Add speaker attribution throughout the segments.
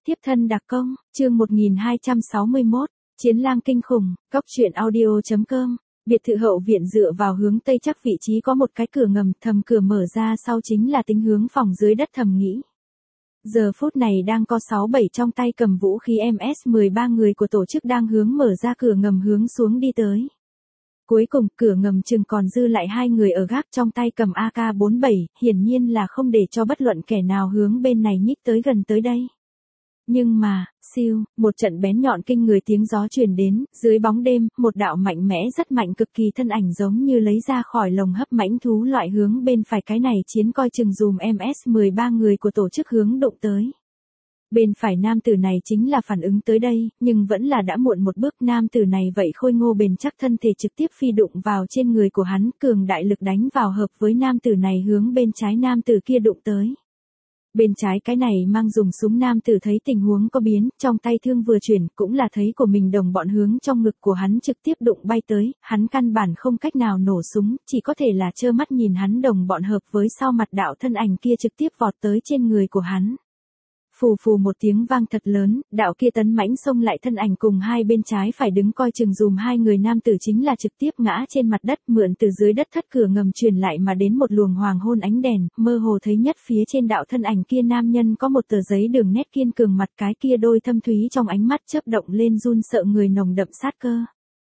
Speaker 1: Tiếp thân đặc công, chương 1261, Chiến lang kinh khủng, Cóc truyện audio.com. Biệt thự hậu viện dựa vào hướng tây chắc vị trí có một cái cửa ngầm, thầm cửa mở ra sau chính là tính hướng phòng dưới đất thầm nghĩ. Giờ phút này đang có 6-7 trong tay cầm vũ khí MS-13 người của tổ chức đang hướng mở ra cửa ngầm hướng xuống đi tới. Cuối cùng, cửa ngầm chừng còn dư lại 2 người ở gác trong tay cầm AK-47, hiển nhiên là không để cho bất luận kẻ nào hướng bên này nhích tới gần tới đây. Nhưng mà, siêu, một trận bén nhọn kinh người tiếng gió truyền đến, dưới bóng đêm, một đạo mạnh mẽ rất mạnh cực kỳ thân ảnh giống như lấy ra khỏi lồng hấp mãnh thú loại hướng bên phải cái này chiến coi chừng dùm MS-13 người của tổ chức hướng đụng tới. Bên phải nam tử này chính là phản ứng tới đây, nhưng vẫn là đã muộn một bước, nam tử này vậy khôi ngô bền chắc thân thể trực tiếp phi đụng vào trên người của hắn, cường đại lực đánh vào hợp với nam tử này hướng bên trái nam tử kia đụng tới. Bên trái cái này mang dùng súng nam tử thấy tình huống có biến, trong tay thương vừa chuyển, cũng là thấy của mình đồng bọn hướng trong ngực của hắn trực tiếp đụng bay tới, hắn căn bản không cách nào nổ súng, chỉ có thể là trơ mắt nhìn hắn đồng bọn hợp với sau mặt đạo thân ảnh kia trực tiếp vọt tới trên người của hắn. Phù phù một tiếng vang thật lớn, đạo kia tấn mãnh xông lại thân ảnh cùng hai bên trái phải đứng coi chừng dùm hai người nam tử chính là trực tiếp ngã trên mặt đất, mượn từ dưới đất thất cửa ngầm truyền lại mà đến một luồng hoàng hôn ánh đèn, mơ hồ thấy nhất phía trên đạo thân ảnh kia nam nhân có một tờ giấy đường nét kiên cường, mặt cái kia đôi thâm thúy trong ánh mắt chớp động lên run sợ người nồng đậm sát cơ.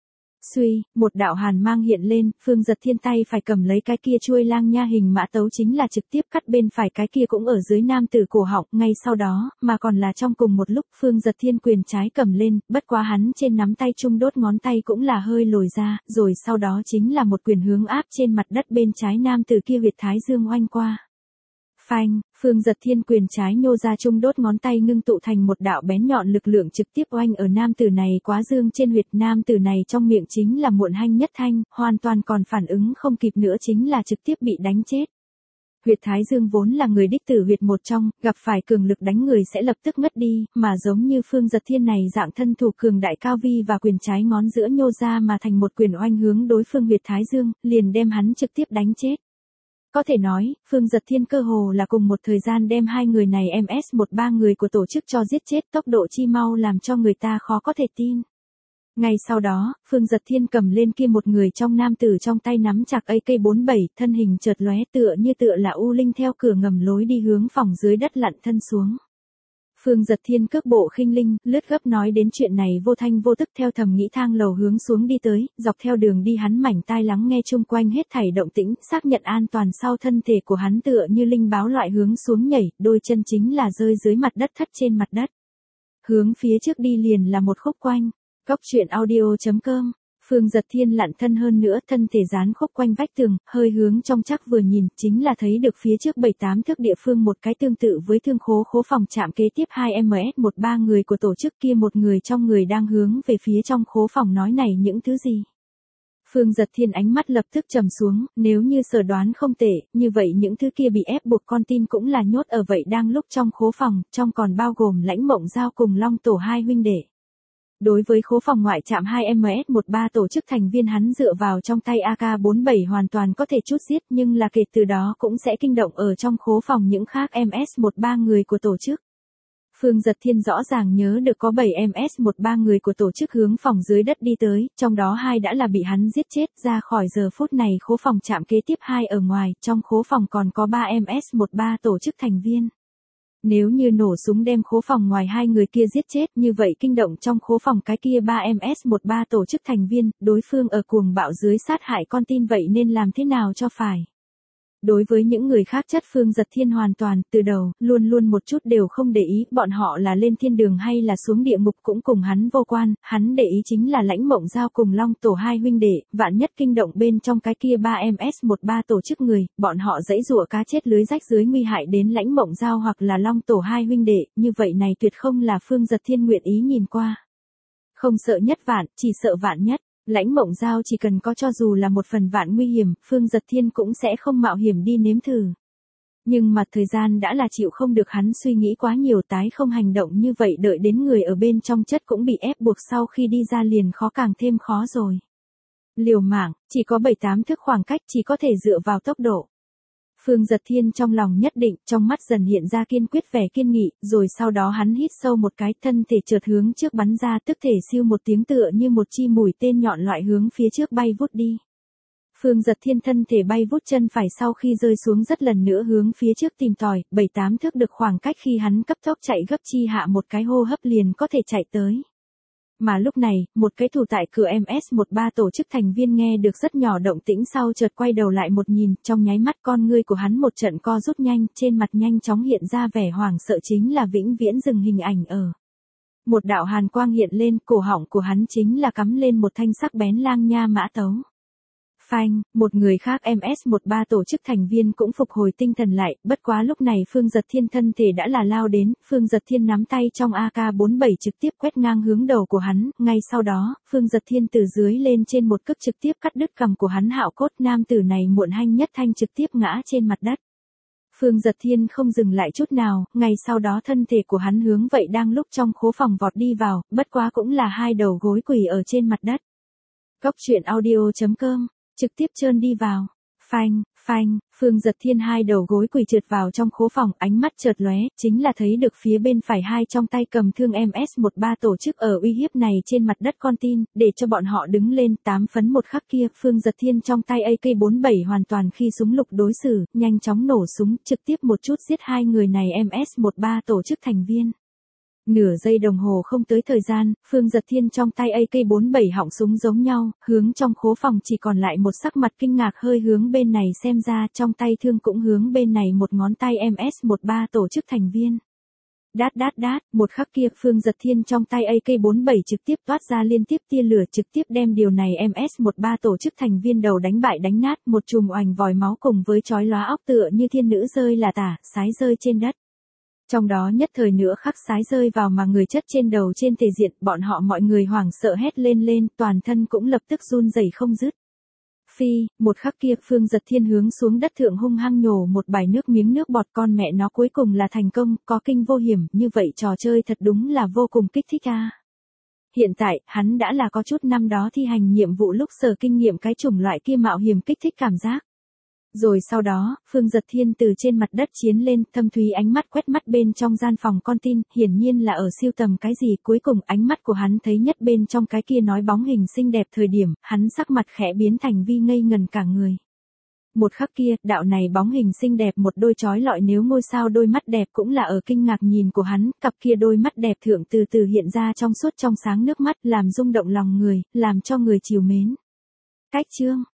Speaker 1: Suy, một đạo hàn mang hiện lên, Phương Giật Thiên tay phải cầm lấy cái kia chuôi lang nha hình mã tấu chính là trực tiếp cắt bên phải cái kia cũng ở dưới nam tử cổ họng, ngay sau đó, mà còn là trong cùng một lúc Phương Giật Thiên quyền trái cầm lên, bất quá hắn trên nắm tay trung đốt ngón tay cũng là hơi lồi ra, rồi sau đó chính là một quyền hướng áp trên mặt đất bên trái nam tử kia huyệt thái dương oanh qua. Phanh, Phương Giật Thiên quyền trái nhô ra trung đốt ngón tay ngưng tụ thành một đạo bén nhọn lực lượng trực tiếp oanh ở nam tử này quá dương trên huyệt, nam tử này trong miệng chính là muộn hanh nhất thanh, hoàn toàn còn phản ứng không kịp nữa chính là trực tiếp bị đánh chết. Huyệt thái dương vốn là người đích tử huyệt một trong, gặp phải cường lực đánh người sẽ lập tức ngất đi, mà giống như Phương Giật Thiên này dạng thân thủ cường đại cao vi và quyền trái ngón giữa nhô ra mà thành một quyền oanh hướng đối phương huyệt thái dương, liền đem hắn trực tiếp đánh chết. Có thể nói, Phương Giật Thiên cơ hồ là cùng một thời gian đem hai người này MS-13 người của tổ chức cho giết chết, tốc độ chi mau làm cho người ta khó có thể tin. Ngay sau đó, Phương Giật Thiên cầm lên kia một người trong nam tử trong tay nắm chặt AK-47, thân hình chợt lóe tựa là u linh theo cửa ngầm lối đi hướng phòng dưới đất lặn thân xuống. Phương Giật Thiên cước bộ khinh linh, lướt gấp nói đến chuyện này vô thanh vô tức theo thầm nghĩ thang lầu hướng xuống đi tới, dọc theo đường đi hắn mảnh tai lắng nghe chung quanh hết thảy động tĩnh, xác nhận an toàn sau thân thể của hắn tựa như linh báo loại hướng xuống nhảy, đôi chân chính là rơi dưới mặt đất thất trên mặt đất. Hướng phía trước đi liền là một khúc quanh, Cóc truyện audio.com. Phương Giật Thiên lặn thân hơn nữa, thân thể dán khúc quanh vách tường, hơi hướng trong chắc vừa nhìn, chính là thấy được phía trước 7-8 thước địa phương một cái tương tự với thương khố phòng chạm kế tiếp 2MS-13 người của tổ chức kia, một người trong người đang hướng về phía trong khố phòng nói này những thứ gì. Phương Giật Thiên ánh mắt lập tức trầm xuống, nếu như sở đoán không tệ, như vậy những thứ kia bị ép buộc con tin cũng là nhốt ở vậy đang lúc trong khố phòng, trong còn bao gồm Lãnh Mộng Giao cùng Long Tổ hai huynh đệ. Đối với khố phòng ngoại trạm 2MS-13 tổ chức thành viên hắn dựa vào trong tay AK-47 hoàn toàn có thể chút giết, nhưng là kể từ đó cũng sẽ kinh động ở trong khố phòng những khác MS-13 người của tổ chức. Phương Giật Thiên rõ ràng nhớ được có 7 MS-13 người của tổ chức hướng phòng dưới đất đi tới, trong đó 2 đã là bị hắn giết chết, ra khỏi giờ phút này khố phòng chạm kế tiếp 2 ở ngoài, trong khố phòng còn có 3 MS-13 tổ chức thành viên. Nếu như nổ súng đem khố phòng ngoài 2 người kia giết chết, như vậy kinh động trong khố phòng cái kia 3 MS-13 tổ chức thành viên, đối phương ở cuồng bạo dưới sát hại con tin vậy nên làm thế nào cho phải. Đối với những người khác chất Phương Giật Thiên hoàn toàn, từ đầu, luôn một chút đều không để ý, bọn họ là lên thiên đường hay là xuống địa ngục cũng cùng hắn vô quan, hắn để ý chính là Lãnh Mộng Giao cùng Long Tổ hai huynh đệ, vạn nhất kinh động bên trong cái kia 3 MS-13 tổ chức người, bọn họ giãy giụa cá chết lưới rách dưới nguy hại đến Lãnh Mộng Giao hoặc là Long Tổ hai huynh đệ, như vậy này tuyệt không là Phương Giật Thiên nguyện ý nhìn qua. Không sợ nhất vạn, chỉ sợ vạn nhất. Lãnh Mộng Giao chỉ cần có cho dù là một phần vạn nguy hiểm, Phương Giật Thiên cũng sẽ không mạo hiểm đi nếm thử. Nhưng mà thời gian đã là chịu không được hắn suy nghĩ quá nhiều, tái không hành động như vậy đợi đến người ở bên trong chất cũng bị ép buộc sau khi đi ra liền khó càng thêm khó rồi. Liều mạng, chỉ có 7-8 thước khoảng cách chỉ có thể dựa vào tốc độ. Phương Giật Thiên trong lòng nhất định, trong mắt dần hiện ra kiên quyết vẻ kiên nghị, rồi sau đó hắn hít sâu một cái, thân thể chợt hướng trước bắn ra, tức thể siêu một tiếng tựa như một chi mũi tên nhọn loại hướng phía trước bay vút đi. Phương Giật Thiên thân thể bay vút, chân phải sau khi rơi xuống rất lần nữa hướng phía trước tìm tòi, 7-8 thước được khoảng cách khi hắn cấp tốc chạy gấp chi hạ một cái hô hấp liền có thể chạy tới. Mà lúc này, một cái thủ tại cửa MS13 tổ chức thành viên nghe được rất nhỏ động tĩnh sau chợt quay đầu lại một nhìn, trong nháy mắt con ngươi của hắn một trận co rút nhanh, trên mặt nhanh chóng hiện ra vẻ hoảng sợ, chính là vĩnh viễn dừng hình ảnh ở. Một đạo hàn quang hiện lên, cổ họng của hắn chính là cắm lên một thanh sắc bén lang nha mã tấu. Phanh, một người khác MS13 tổ chức thành viên cũng phục hồi tinh thần lại, bất quá lúc này Phương Giật Thiên thân thể đã là lao đến, Phương Giật Thiên nắm tay trong AK-47 trực tiếp quét ngang hướng đầu của hắn, ngay sau đó, Phương Giật Thiên từ dưới lên trên một cước trực tiếp cắt đứt cằm của hắn, hạo cốt nam tử này muộn hanh nhất thanh trực tiếp ngã trên mặt đất. Phương Giật Thiên không dừng lại chút nào, ngay sau đó thân thể của hắn hướng vậy đang lúc trong khố phòng vọt đi vào, bất quá cũng là hai đầu gối quỳ ở trên mặt đất. Cóc truyện audio.com trực tiếp trơn đi vào. Phanh, phanh, Phương Giật Thiên hai đầu gối quỳ trượt vào trong khố phòng, ánh mắt chợt lóe, chính là thấy được phía bên phải hai trong tay cầm thương MS13 tổ chức ở uy hiếp này trên mặt đất con tin, để cho bọn họ đứng lên, 8 phấn một khắc kia, Phương Giật Thiên trong tay AK-47 hoàn toàn khi súng lục đối xử, nhanh chóng nổ súng, trực tiếp một chút giết hai người này MS13 tổ chức thành viên. Nửa giây đồng hồ không tới thời gian, Phương Giật Thiên trong tay AK-47 họng súng giống nhau, hướng trong khố phòng chỉ còn lại một sắc mặt kinh ngạc hơi hướng bên này xem ra, trong tay thương cũng hướng bên này một ngón tay MS13 tổ chức thành viên. Đát đát đát, một khắc kia Phương Giật Thiên trong tay AK-47 trực tiếp toát ra liên tiếp tia lửa trực tiếp đem điều này MS13 tổ chức thành viên đầu đánh bại đánh nát, một chùm oành vòi máu cùng với chói lóa óc tựa như thiên nữ rơi là tả, sái rơi trên đất. Trong đó nhất thời nữa khắc sái rơi vào mà người chất trên đầu trên thể diện, bọn họ mọi người hoảng sợ hét lên, toàn thân cũng lập tức run rẩy không dứt. Phi, một khắc kia Phương Giật Thiên hướng xuống đất thượng hung hăng nhổ một bài nước miếng nước bọt, con mẹ nó cuối cùng là thành công, có kinh vô hiểm, như vậy trò chơi thật đúng là vô cùng kích thích a. Hiện tại, hắn đã là có chút năm đó thi hành nhiệm vụ lúc sở kinh nghiệm cái chủng loại kia mạo hiểm kích thích cảm giác. Rồi sau đó, Phương Giật Thiên từ trên mặt đất chiến lên, thâm thúy ánh mắt quét mắt bên trong gian phòng con tin, hiển nhiên là ở siêu tầm cái gì, cuối cùng ánh mắt của hắn thấy nhất bên trong cái kia nói bóng hình xinh đẹp thời điểm, hắn sắc mặt khẽ biến thành vi ngây ngần cả người. Một khắc kia, đạo này bóng hình xinh đẹp một đôi chói lọi nếu ngôi sao đôi mắt đẹp cũng là ở kinh ngạc nhìn của hắn, cặp kia đôi mắt đẹp thượng từ từ hiện ra trong suốt trong sáng nước mắt, làm rung động lòng người, làm cho người trìu mến. Cách chương